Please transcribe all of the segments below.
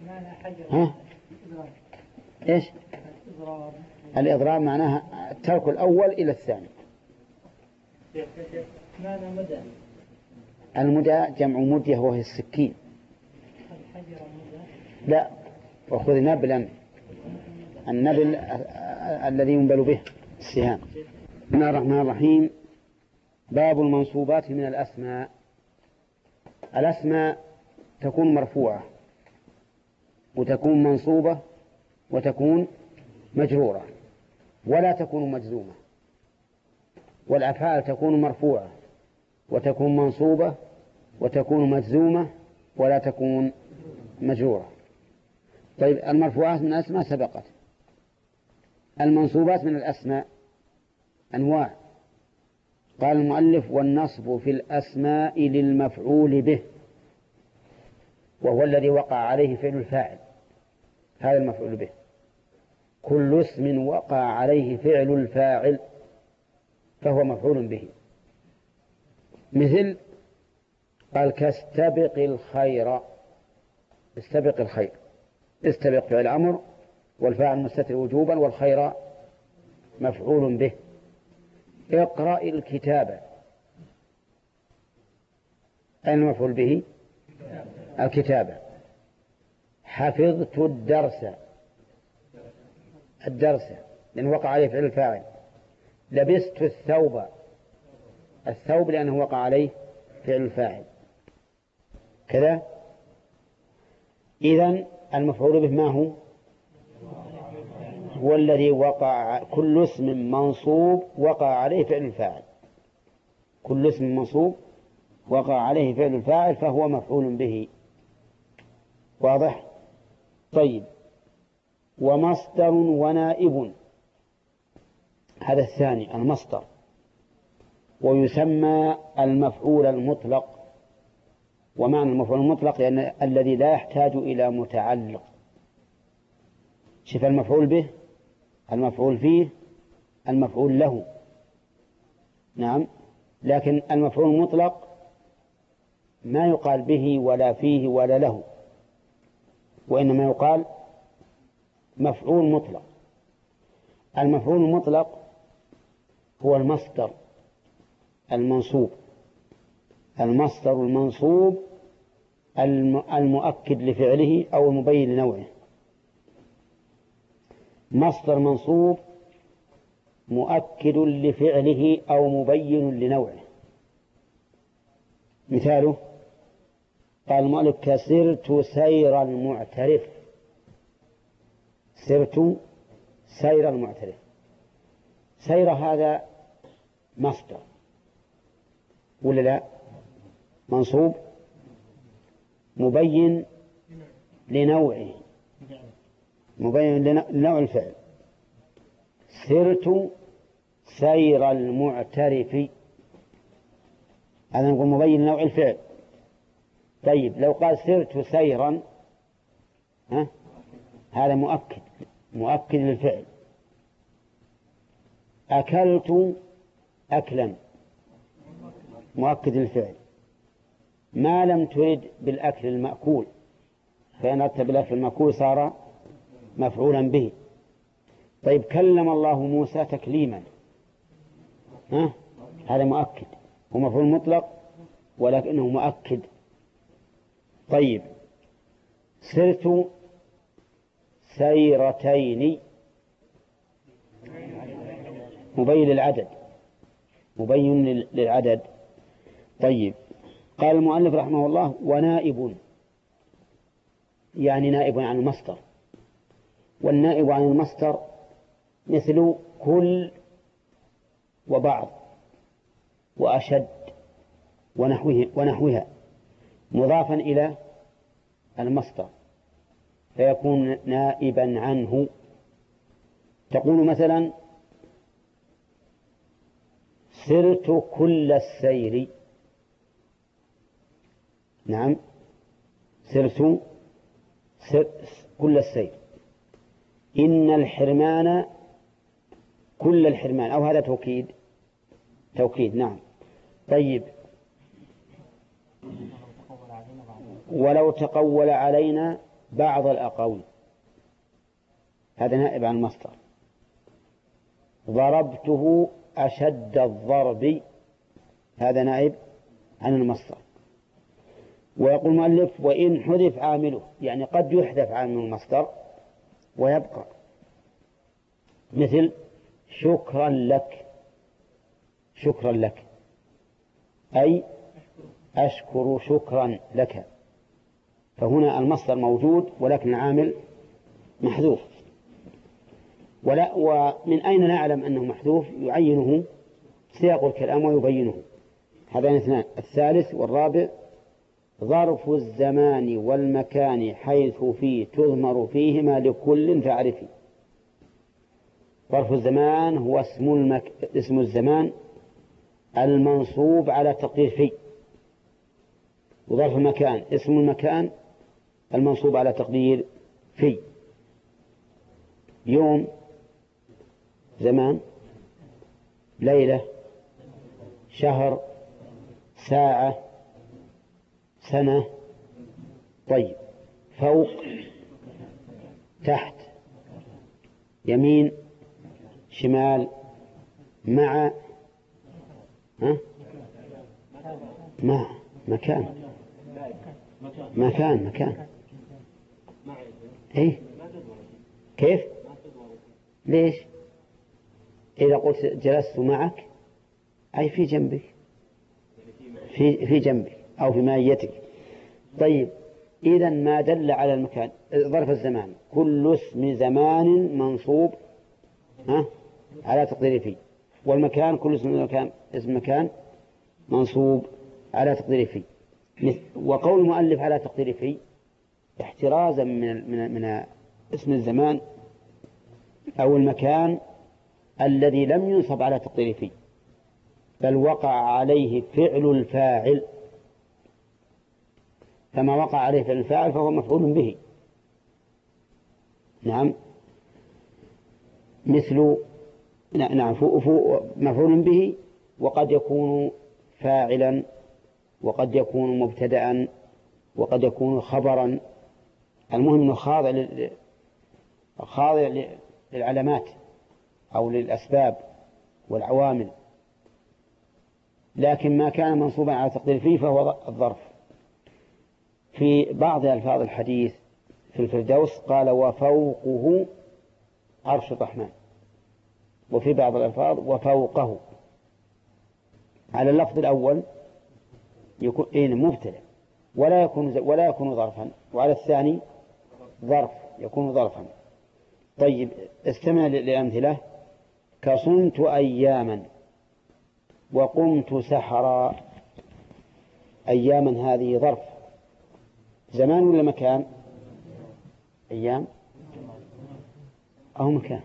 ها؟ إيش؟ الإضرار معناها ترك الأول إلى الثاني. المدى جمع مدية وهي السكين. لا، وخذ نبلا، النبل الذي ينبل به السهام. بسم الله الرحمن الرحيم. باب المنصوبات من الأسماء. الأسماء تكون مرفوعة وتكون منصوبة وتكون مجرورة ولا تكون مجزومة، والأفعال تكون مرفوعة وتكون منصوبة وتكون مجزومة ولا تكون مجرورة. طيب، المرفوعات من الأسماء سبقت. المنصوبات من الأسماء أنواع. قال المؤلف: والنصب في الأسماء للمفعول به، وهو الذي وقع عليه فعل الفاعل، هذا المفعول به. كل اسم وقع عليه فعل الفاعل فهو مفعول به. مثل قال: كاستبق الخير. استبق الخير، استبق فعل أمر والفاعل مستتر وجوبا والخير مفعول به. اقرأ الكتاب، أين مفعول به؟ الكتابة. حفظت الدرس، الدرس لأنه وقع عليه فعل الفاعل. لبست الثوب، الثوب لأنه وقع عليه فعل الفاعل. كذا. إذن المفعول به ما هو؟ هو الذي وقع. كل اسم منصوب وقع عليه فعل الفاعل. كل اسم منصوب وقع عليه فعل الفاعل فهو مفعول به. واضح؟ طيب، ومصدر ونائب، هذا الثاني المصدر، ويسمى المفعول المطلق. ومعنى المفعول المطلق لأن الذي لا يحتاج إلى متعلق. شوف، المفعول به، المفعول فيه، المفعول له. نعم، لكن المفعول المطلق ما يقال به ولا فيه ولا له، وإنما يقال مفعول مطلق. المفعول المطلق هو المصدر المنصوب، المصدر المنصوب المؤكد لفعله أو المبين لنوعه. مصدر منصوب مؤكد لفعله أو مبين لنوعه. مثاله قال المؤلف: كسرت سير المعترف. سرت سير المعترف. سير هذا مصدر ولا لا؟ منصوب مبين لنوعه، مبين لنوع الفعل. سرت سير المعترف، هذا نقول مبين لنوع الفعل. طيب، لو قال سرت سيرا، هذا مؤكد للفعل. أكلت أكلا، مؤكد للفعل. ما لم ترد بالأكل المأكول، فإن أردت بالأكل المأكول صار مفعولا به. طيب، كلم الله موسى تكليما، هذا مؤكد، هو مفعول مطلق ولكنه مؤكد. طيب، سرت سيرتين، مبين للعدد، مبين للعدد. طيب، قال المؤلف رحمه الله: ونائب، يعني نائب عن المصدر. والنائب عن المصدر مثل كل وبعض وأشد ونحوها، مضافا إلى المصدر فيكون نائبا عنه. تقول مثلا: سرت كل السير. نعم، سرت كل السير. إن الحرمان كل الحرمان، أو هذا توكيد. نعم. طيب، ولو تقول علينا بعض الأقاويل، هذا نائب عن المصدر. ضربته أشد الضرب، هذا نائب عن المصدر. ويقول المؤلف وإن حذف عامله، يعني قد يحذف عامل المصدر ويبقى، مثل شكرا لك، شكرا لك أي أشكر شكرا لك، فهنا المصدر موجود ولكن العامل محذوف. ومن أين نعلم أنه محذوف؟ يعينه سياق الكلام ويبينه. هذان اثنان. الثالث والرابع ظرف الزمان والمكان حيث فيه تضمر فيهما لكل فاعرفي. ظرف الزمان هو اسم الزمان المنصوب على تقدير في، وظرف المكان اسم المكان المنصوب على تقدير في. يوم زمان، ليلة، شهر، ساعة، سنة. طيب، فوق، تحت، يمين، شمال، مع، مع، مكان، مكان. إيه؟ كيف؟ ليش؟ إذا قلت جلست معك أي في جنبك، في جنبك أو في مائيتك. طيب، إذا ما دل على المكان. ظرف الزمان كل اسم زمان منصوب على تقدير في، والمكان كل اسم مكان منصوب على تقدير في. وقول المؤلف على تقدير في احترازا من اسم الزمان أو المكان الذي لم ينصب على تقدير في، بل وقع عليه فعل الفاعل، فما وقع عليه فعل الفاعل فهو مفعول به. نعم، مثل نعم مفعول به، وقد يكون فاعلا، وقد يكون مبتدأ، وقد يكون خبرا. المهم أنه خاضع للعلامات أو للأسباب والعوامل، لكن ما كان منصوبا على تقدير فيه فهو الظرف. في بعض ألفاظ الحديث في الفردوس قال وفوقه عرش الرحمن، وفي بعض الألفاظ وفوقه. على اللفظ الأول يكون مبتدأ ولا يكون ظرفا، وعلى الثاني ظرف يكون ظرفا. طيب، استمع للأمثلة. كصمت أياما وقمت سحرا. أياما هذه ظرف زمان ولا مكان؟ أيام أو مكان؟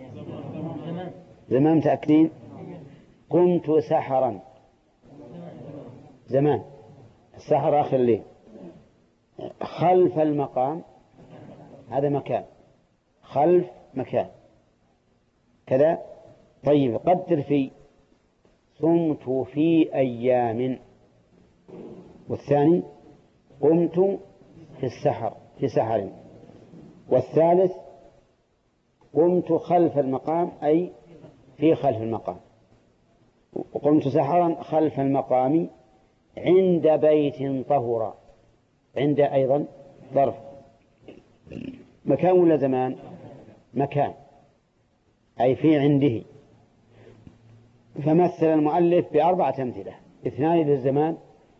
زمان متأكدين؟ قمت سحرا زمان، السحر آخر الليل. خلف المقام هذا مكان، خلف مكان كذا. طيب، قدر في صمت في أيام، والثاني قمت في سحر، والثالث قمت خلف المقام أي في خلف المقام، وقمت سحرا خلف المقام عند بيت طهرا. عند أيضا ظرف، مكان ولا زمان؟ مكان أي عنده. فمثل المؤلف بأربعة أمثلة، 2 للزمان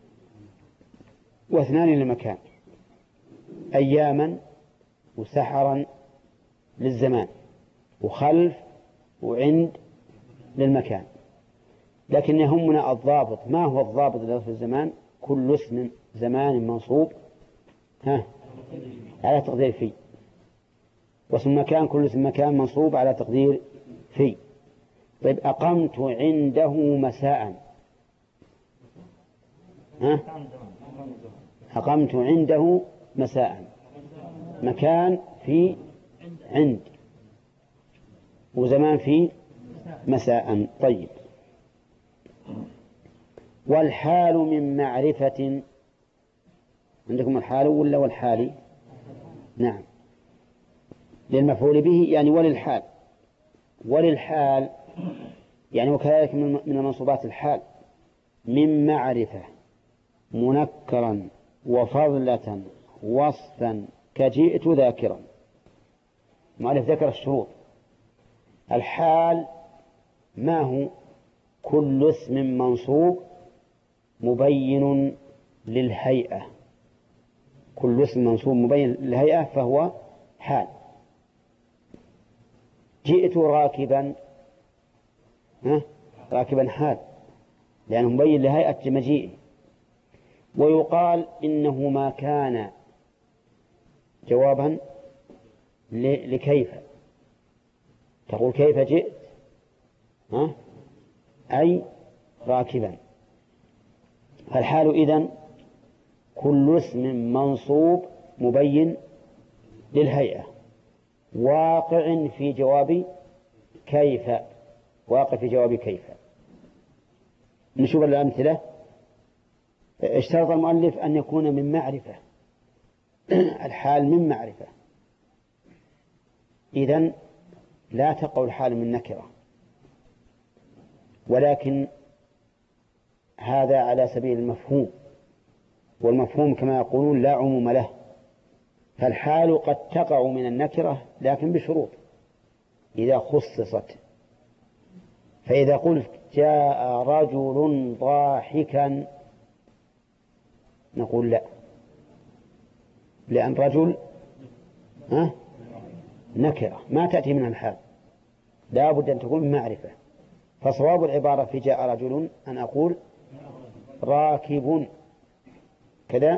و2 للمكان. أياما وسحرا للزمان، وخلف وعند للمكان. لكن يهمنا الضابط. ما هو الضابط لظرف الزمان؟ كل اسم زمان منصوب على تقدير في، واسم المكان كل اسم مكان منصوب على تقدير في. طيب، أقمت عنده مساء. أقمت عنده مساء، مكان في عند، وزمان في مساء. طيب، والحال من معرفة. عندكم الحال ولا والحالي؟ نعم، للمفعول به يعني وللحال. وللحال يعني وكذلك من المنصوبات الحال من معرفة منكرا وفضلة وصفا كجئت ذاكرا. المؤلف ذكر الشروط. الحال ما هو؟ كل اسم منصوب مبين للهيئة. كل اسم منصوب مبين للهيئة فهو حال. جئت راكبا، راكبا حال لأنه مبين لهيئة مجيئه. ويقال إنه ما كان جوابا لكيف، تقول كيف جئت أي راكبا. فالحال إذن كل اسم منصوب مبين للهيئة واقع في جواب كيف. واقع في جواب كيف. نشوف الأمثلة. اشترط المؤلف أن يكون من معرفة. الحال من معرفة، إذن لا تقع الحال من نكرة، ولكن هذا على سبيل المفهوم، والمفهوم كما يقولون لا عموم له. فالحال قد تقع من النكرة لكن بشروط إذا خصصت. فإذا قلت جاء رجل ضاحكا نقول لا، لأن رجل نكرة ما تأتي منها الحال، لا بد أن تكون معرفة. فصواب العبارة في جاء رجل أن أقول راكب كذا.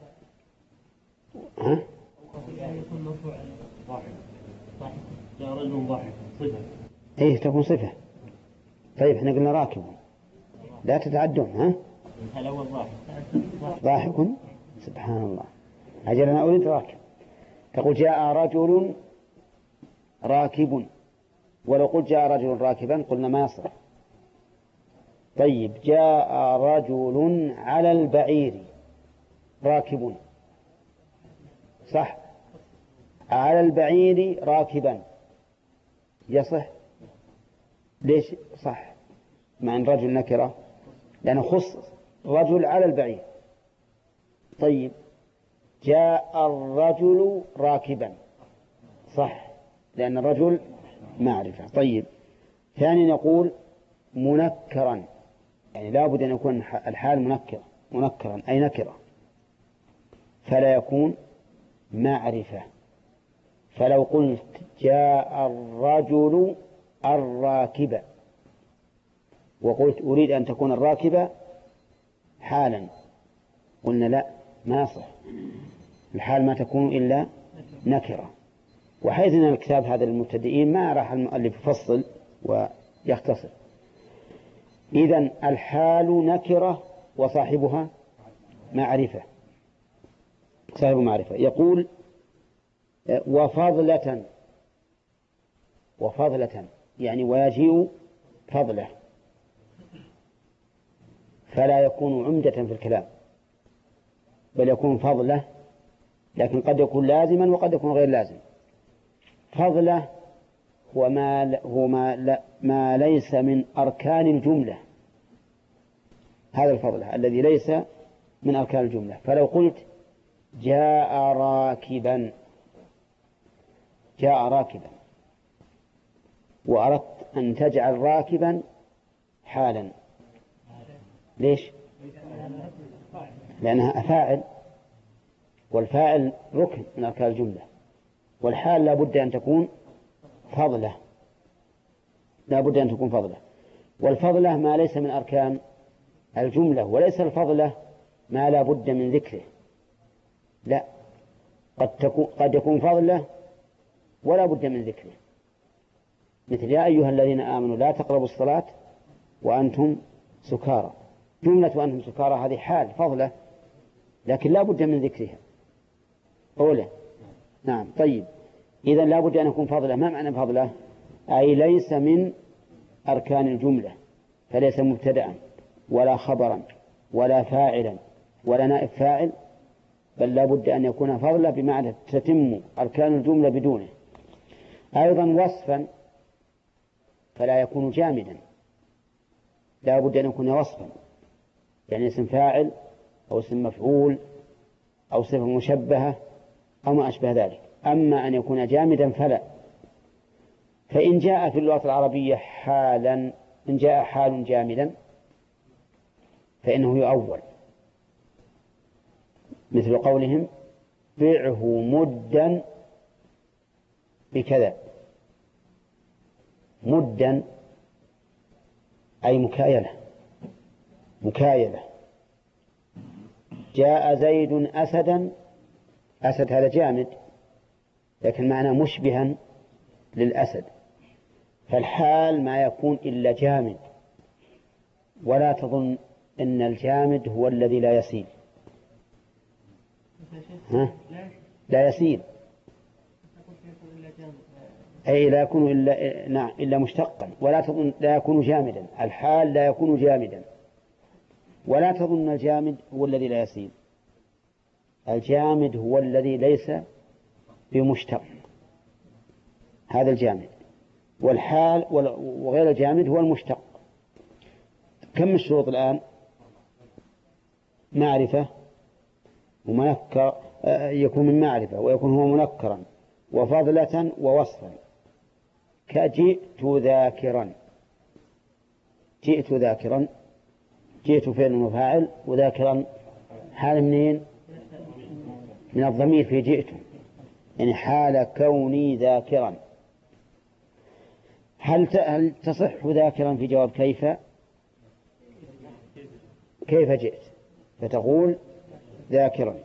جاء رجل ضاحك صفة. إيه تكون صفة. طيب احنا قلنا راكب لا تتعدون. الأول ضاحك سبحان الله. أجل أنا أريد راكب. تقول جاء رجل راكب، ولو قلت جاء رجل راكبا قلنا ما يصح. طيب جاء رجل على البعير راكب، صح؟ على البعير راكبا يصح. ليش صح مع أن رجل نكرة؟ لأنه خصص رجل على البعير. طيب جاء الرجل راكبا صح لأن الرجل معرفة. طيب ثانيا نقول منكرا، يعني لا بد أن يكون الحال منكرا أي نكرة، فلا يكون معرفة. فلو قلت جاء الرجل الراكب وقلت أريد أن تكون الراكبة حالا قلنا لا ما يصح، الحال ما تكون إلا نكرة. وحيث أن الكتاب هذا للمبتدئين ما راح المؤلف يفصل ويختصر. إذن الحال نكرة وصاحبها معرفة، صاحب معرفة. يقول وفضلة يعني ويجيء فضله، فلا يكون عمدة في الكلام بل يكون فضله، لكن قد يكون لازما وقد يكون غير لازم. فضله هو ما ليس من أركان الجملة، هذا الفضله الذي ليس من أركان الجملة. فلو قلت جاء راكبا وأردت أن تجعل راكبا حالا، ليش؟ لأنها فاعل، والفاعل ركن من أركان الجملة، والحال لا بد أن تكون فضلة، والفضلة ما ليس من أركان الجملة، وليس الفضلة ما لا بد من ذكره، لا، قد يكون فضلة ولا بد من ذكره، مثل يا أيها الذين آمنوا لا تقربوا الصلاة وأنتم سكارى. جملة وأنتم سكارى هذه حال فضلة لكن لا بد من ذكرها أولا. نعم. طيب إذن لا بد أن يكون فضلة. ما معنى فضلة؟ أي ليس من أركان الجملة، فليس مبتدأ ولا خبرا ولا فاعلا ولا نائب فاعل بل لا بد أن يكون فضلا بمعنى تتم أركان الجملة بدونه. أيضا وصفا فلا يكون جامدا، لا بد أن يكون وصفا، يعني اسم فاعل أو اسم مفعول أو صفة مشبهة أو ما أشبه ذلك. أما أن يكون جامدا فلا. فإن جاء في اللغة العربية حالا، إن جاء حال جامدا فإنه يؤول، مثل قولهم بيعه مدا بكذا. مدا أي مكايلة. جاء زيد أسدا، أسد هذا جامد لكن معناه مشبها للأسد، فالحال ما يكون إلا جامد. ولا تظن أن الجامد هو الذي لا يسيل، لا يسيل، أي لا يكون إلا مشتقا. ولا تظن لا يكون جامدا، الحال لا يكون جامدا. ولا تظن الجامد هو الذي لا يسيل، الجامد هو الذي ليس بمشتق، هذا الجامد. والحال وغير الجامد هو المشتق. كم الشروط الآن؟ معرفة ومنكر، يكون من معرفة ويكون هو منكرا وفضلة ووصفا. كجئت ذاكرا، جئت ذاكرا، جئت فعل وفاعل وذاكرا حال منين؟ من الضمير في جئت، يعني حال كوني ذاكرا. هل تصح ذاكرا في جواب كيف جئت؟ فتقول ذاكرا.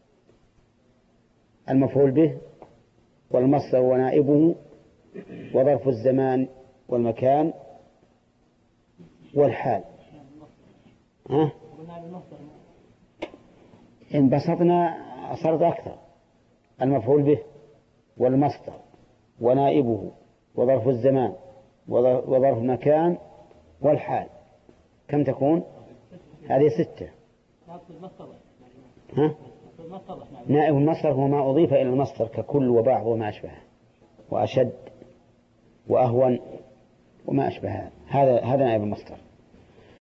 المفعول به والمصدر ونائبه وظرف الزمان والمكان والحال. إن بسطنا صارت أكثر. المفعول به والمصدر ونائبه وظرف الزمان وظرف المكان والحال، كم تكون؟ هذه 6. نائب المصدر هو ما أضيف إلى المصدر ككل وبعض وما أشبهه وأشد وأهون وما أشبه هذا نائب المصدر.